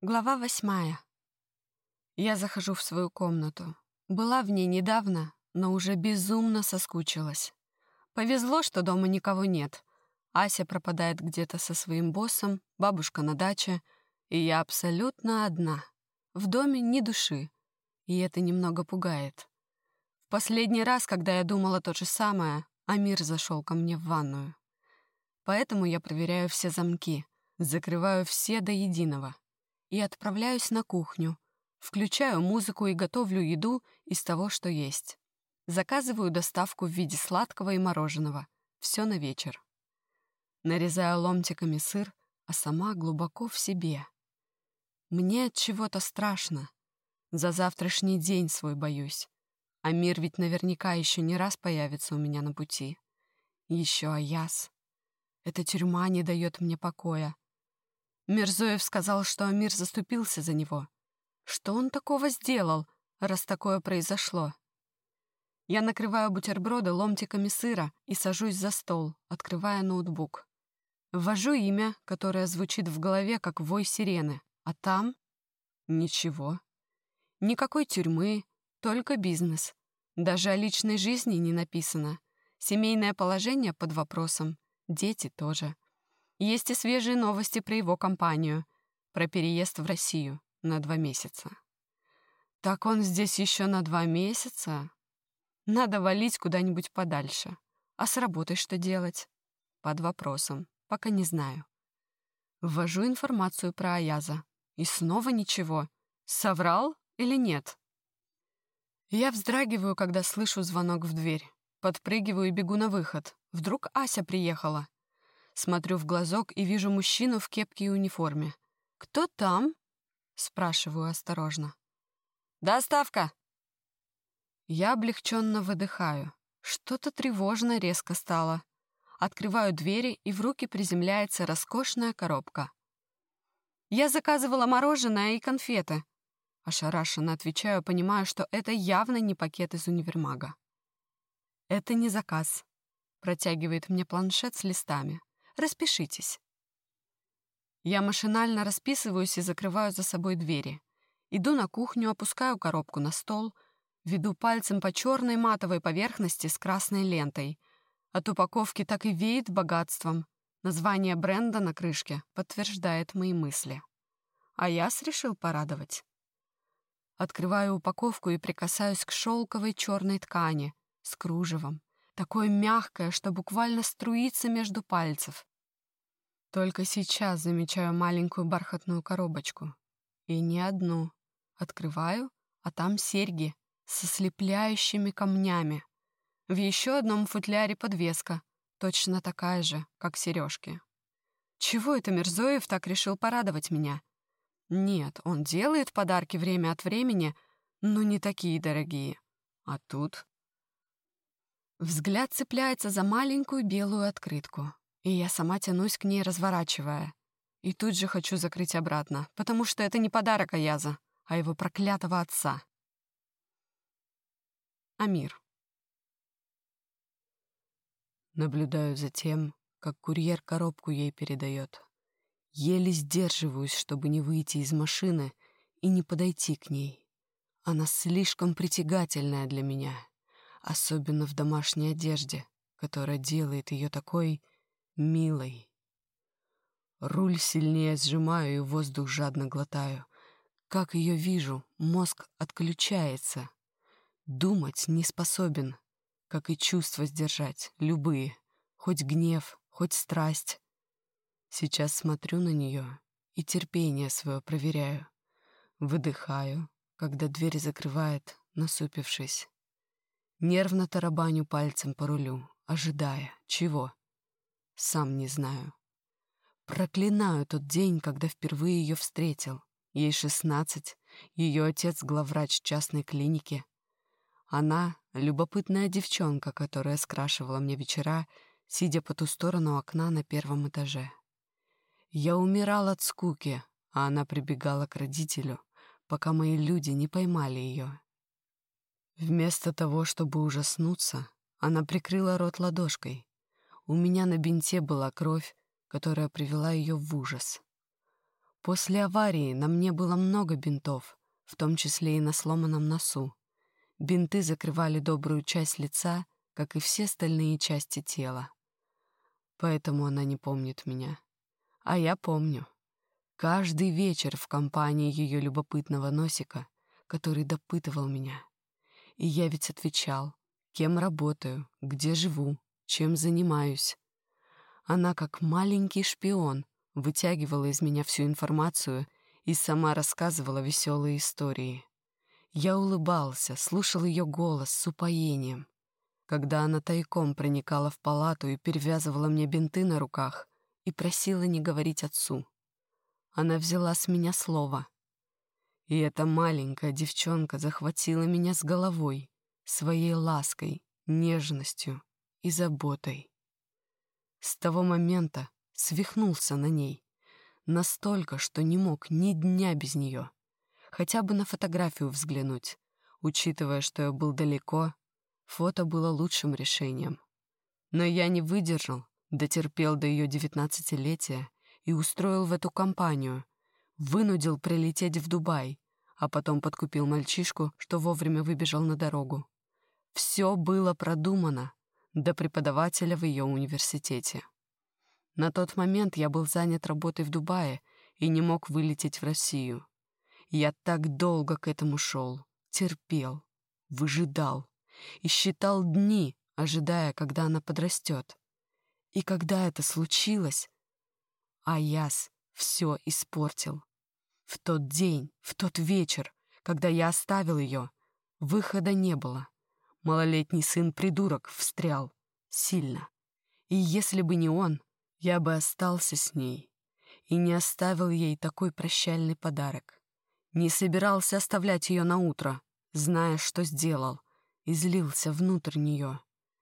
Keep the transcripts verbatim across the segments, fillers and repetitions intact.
Глава восьмая. Я захожу в свою комнату. Была в ней недавно, но уже безумно соскучилась. Повезло, что дома никого нет. Ася пропадает где-то со своим боссом, бабушка на даче, и я абсолютно одна. В доме ни души, и это немного пугает. В последний раз, когда я думала то же самое, Амир зашел ко мне в ванную. Поэтому я проверяю все замки, закрываю все до единого и отправляюсь на кухню, включаю музыку и готовлю еду из того, что есть. Заказываю доставку в виде сладкого и мороженого. Все на вечер. Нарезаю ломтиками сыр, а сама глубоко в себе. Мне от чего-то страшно. За завтрашний день свой боюсь. Амир ведь наверняка еще не раз появится у меня на пути. Еще Аяс. Эта тюрьма не дает мне покоя. Мирзоев сказал, что Амир заступился за него. Что он такого сделал, раз такое произошло? Я накрываю бутерброды ломтиками сыра и сажусь за стол, открывая ноутбук. Ввожу имя, которое звучит в голове, как вой сирены, а там — ничего. Никакой тюрьмы, только бизнес. Даже о личной жизни не написано. Семейное положение под вопросом, дети тоже. Есть и свежие новости про его компанию, про переезд в Россию на два месяца. Так он здесь еще на два месяца? Надо валить куда-нибудь подальше. А с работой что делать? Под вопросом. Пока не знаю. Ввожу информацию про Аяза. И снова ничего. Соврал или нет? Я вздрагиваю, когда слышу звонок в дверь. Подпрыгиваю и бегу на выход. Вдруг Ася приехала. Смотрю в глазок и вижу мужчину в кепке и униформе. «Кто там?» — спрашиваю осторожно. «Доставка!» Я облегченно выдыхаю. Что-то тревожно резко стало. Открываю двери, и в руки приземляется роскошная коробка. «Я заказывала мороженое и конфеты». Ошарашенно отвечаю, понимаю, что это явно не пакет из универмага. «Это не заказ», — протягивает мне планшет с листами. «Распишитесь». Я машинально расписываюсь и закрываю за собой двери. Иду на кухню, опускаю коробку на стол, веду пальцем по черной матовой поверхности с красной лентой. От упаковки так и веет богатством. Название бренда на крышке подтверждает мои мысли. А Яс решил порадовать. Открываю упаковку и прикасаюсь к шелковой черной ткани с кружевом. Такое мягкое, что буквально струится между пальцев. Только сейчас замечаю маленькую бархатную коробочку. И не одну. Открываю, а там серьги со слепляющими камнями. В еще одном футляре подвеска, точно такая же, как сережки. Чего это Мирзоев так решил порадовать меня? Нет, он делает подарки время от времени, но не такие дорогие. А тут... Взгляд цепляется за маленькую белую открытку, и я сама тянусь к ней, разворачивая. И тут же хочу закрыть обратно, потому что это не подарок Аяза, а его проклятого отца. Амир. Наблюдаю за тем, как курьер коробку ей передает. Еле сдерживаюсь, чтобы не выйти из машины и не подойти к ней. Она слишком притягательная для меня, особенно в домашней одежде, которая делает ее такой милой. Руль сильнее сжимаю и воздух жадно глотаю. Как ее вижу, мозг отключается. Думать не способен, как и чувства сдержать, любые, хоть гнев, хоть страсть. Сейчас смотрю на нее и терпение свое проверяю. Выдыхаю, когда дверь закрывает, насупившись. Нервно тарабаню пальцем по рулю, ожидая. Чего? Сам не знаю. Проклинаю тот день, когда впервые ее встретил. Ей шестнадцать, ее отец главврач частной клиники. Она — любопытная девчонка, которая скрашивала мне вечера, сидя по ту сторону окна на первом этаже. Я умирал от скуки, а она прибегала к родителю, пока мои люди не поймали ее. Вместо того, чтобы ужаснуться, она прикрыла рот ладошкой. У меня на бинте была кровь, которая привела ее в ужас. После аварии на мне было много бинтов, в том числе и на сломанном носу. Бинты закрывали добрую часть лица, как и все остальные части тела. Поэтому она не помнит меня. А я помню. Каждый вечер в компании ее любопытного носика, который допытывал меня. И я ведь отвечал, кем работаю, где живу, чем занимаюсь. Она, как маленький шпион, вытягивала из меня всю информацию и сама рассказывала веселые истории. Я улыбался, слушал ее голос с упоением. Когда она тайком проникала в палату и перевязывала мне бинты на руках и просила не говорить отцу. Она взяла с меня слово. И эта маленькая девчонка захватила меня с головой, своей лаской, нежностью и заботой. С того момента свихнулся на ней, настолько, что не мог ни дня без нее, хотя бы на фотографию взглянуть. Учитывая, что я был далеко, фото было лучшим решением. Но я не выдержал, дотерпел до ее девятнадцатилетия и устроил в эту компанию, вынудил прилететь в Дубай, а потом подкупил мальчишку, что вовремя выбежал на дорогу. Все было продумано до преподавателя в ее университете. На тот момент я был занят работой в Дубае и не мог вылететь в Россию. Я так долго к этому шел, терпел, выжидал и считал дни, ожидая, когда она подрастет. И когда это случилось, Аяс все испортил. В тот день, в тот вечер, когда я оставил ее, выхода не было. Малолетний сын-придурок встрял сильно. И если бы не он, я бы остался с ней и не оставил ей такой прощальный подарок. Не собирался оставлять ее на утро, зная, что сделал, и злился внутрь нее.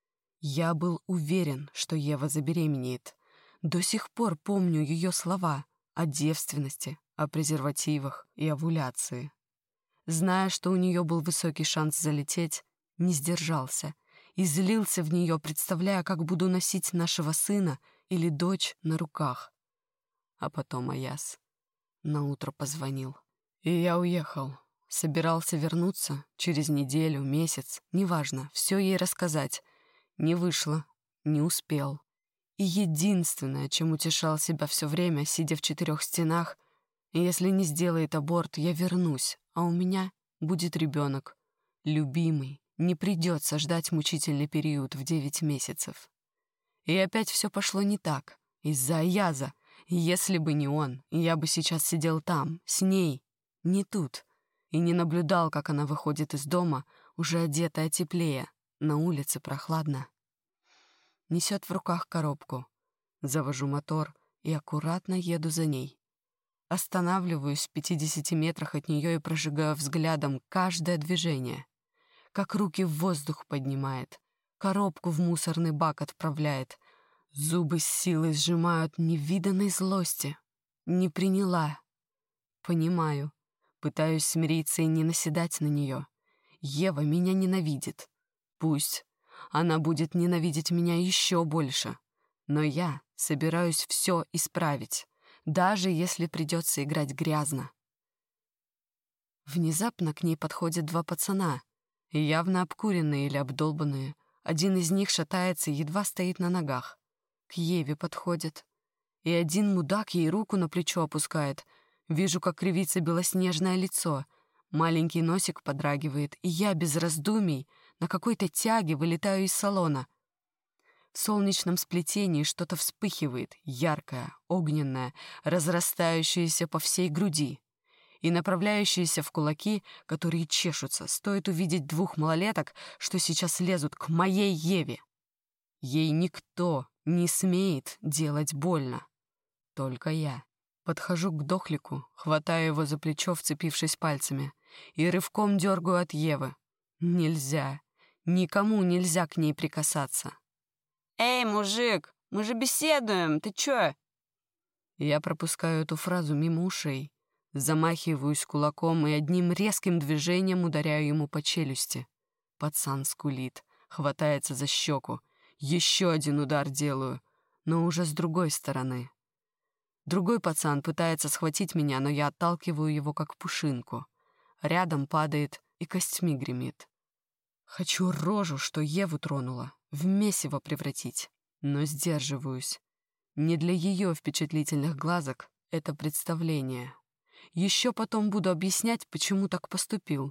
Я был уверен, что Ева забеременеет. До сих пор помню ее слова о девственности, о презервативах и овуляции. Зная, что у нее был высокий шанс залететь, не сдержался и злился в нее, представляя, как буду носить нашего сына или дочь на руках. А потом Аяс наутро позвонил. И я уехал. Собирался вернуться через неделю, месяц, неважно, все ей рассказать. Не вышло, не успел. И единственное, чем утешал себя все время, сидя в четырех стенах, если не сделает аборт, я вернусь, а у меня будет ребенок, любимый, не придется ждать мучительный период в девять месяцев. И опять все пошло не так, из-за Аяза. Если бы не он, я бы сейчас сидел там, с ней, не тут, и не наблюдал, как она выходит из дома, уже одетая теплее, на улице прохладно. Несет в руках коробку. Завожу мотор и аккуратно еду за ней. Останавливаюсь в пятидесяти метрах от нее и прожигаю взглядом каждое движение. Как руки в воздух поднимает, коробку в мусорный бак отправляет. Зубы с силой сжимают невиданной злости. Не приняла. Понимаю. Пытаюсь смириться и не наседать на нее. Ева меня ненавидит. Пусть. Она будет ненавидеть меня еще больше. Но я собираюсь все исправить, даже если придется играть грязно. Внезапно к ней подходят два пацана, явно обкуренные или обдолбанные. Один из них шатается и едва стоит на ногах. К Еве подходит. И один мудак ей руку на плечо опускает. Вижу, как кривится белоснежное лицо. Маленький носик подрагивает, и я без раздумий на какой-то тяге вылетаю из салона. В солнечном сплетении что-то вспыхивает, яркое, огненное, разрастающееся по всей груди и направляющееся в кулаки, которые чешутся. Стоит увидеть двух малолеток, что сейчас лезут к моей Еве. Ей никто не смеет делать больно. Только я. Подхожу к дохлику, хватаю его за плечо, вцепившись пальцами, и рывком дергаю от Евы. Нельзя. Никому нельзя к ней прикасаться. «Эй, мужик, мы же беседуем, ты чё?» Я пропускаю эту фразу мимо ушей, замахиваюсь кулаком и одним резким движением ударяю ему по челюсти. Пацан скулит, хватается за щеку. Еще один удар делаю, но уже с другой стороны. Другой пацан пытается схватить меня, но я отталкиваю его как пушинку. Рядом падает и костьми гремит. Хочу рожу, что Еву тронула, в месиво превратить, но сдерживаюсь. Не для ее впечатлительных глазок это представление. Еще потом буду объяснять, почему так поступил.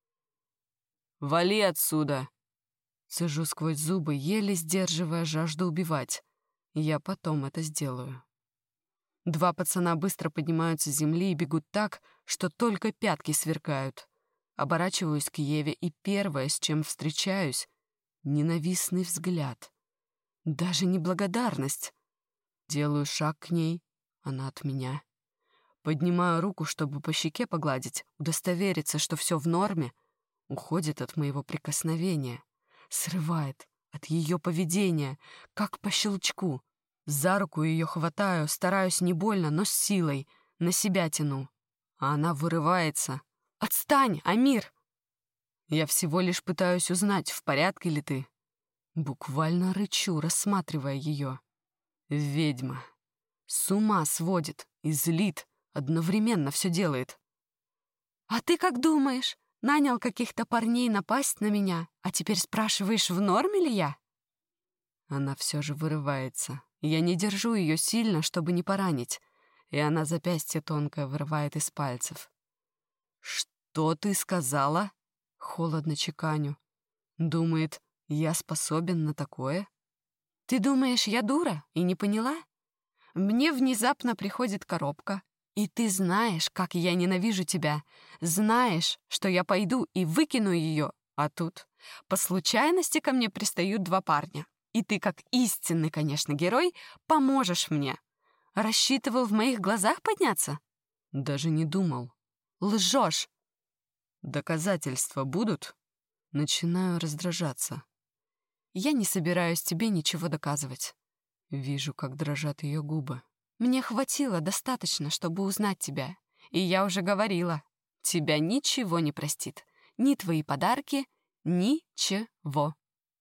«Вали отсюда!» Цежу сквозь зубы, еле сдерживая жажду убивать. Я потом это сделаю. Два пацана быстро поднимаются с земли и бегут так, что только пятки сверкают. Оборачиваюсь к Еве, и первое, с чем встречаюсь — ненавистный взгляд. Даже не благодарность. Делаю шаг к ней, она от меня. Поднимаю руку, чтобы по щеке погладить, удостовериться, что все в норме. Уходит от моего прикосновения. Срывает от ее поведения, как по щелчку. За руку ее хватаю, стараюсь не больно, но с силой. На себя тяну. А она вырывается. «Отстань, Амир!» Я всего лишь пытаюсь узнать, в порядке ли ты. Буквально рычу, рассматривая ее. Ведьма. С ума сводит и злит, одновременно все делает. «А ты как думаешь? Нанял каких-то парней напасть на меня, а теперь спрашиваешь, в норме ли я?» Она все же вырывается. Я не держу ее сильно, чтобы не поранить, и она запястье тонкое вырывает из пальцев. «Что ты сказала?» Холодно чеканю. Думает, я способен на такое? «Ты думаешь, я дура и не поняла? Мне внезапно приходит коробка, и ты знаешь, как я ненавижу тебя. Знаешь, что я пойду и выкину ее, а тут по случайности ко мне пристают два парня. И ты, как истинный, конечно, герой, поможешь мне. Рассчитывал в моих глазах подняться?» Даже не думал. «Лжешь!» «Доказательства будут?» Начинаю раздражаться. «Я не собираюсь тебе ничего доказывать». Вижу, как дрожат ее губы. «Мне хватило достаточно, чтобы узнать тебя. И я уже говорила, тебя ничего не простит. Ни твои подарки, ничего».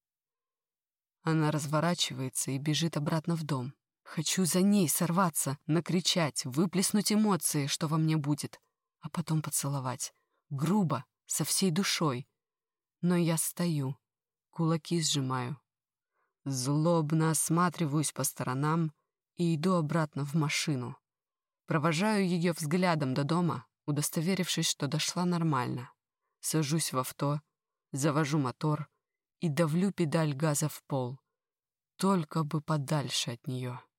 Она разворачивается и бежит обратно в дом. Хочу за ней сорваться, накричать, выплеснуть эмоции, что во мне будет, а потом поцеловать. Грубо, со всей душой. Но я стою, кулаки сжимаю. Злобно осматриваюсь по сторонам и иду обратно в машину. Провожаю ее взглядом до дома, удостоверившись, что дошла нормально. Сажусь в авто, завожу мотор и давлю педаль газа в пол. Только бы подальше от нее.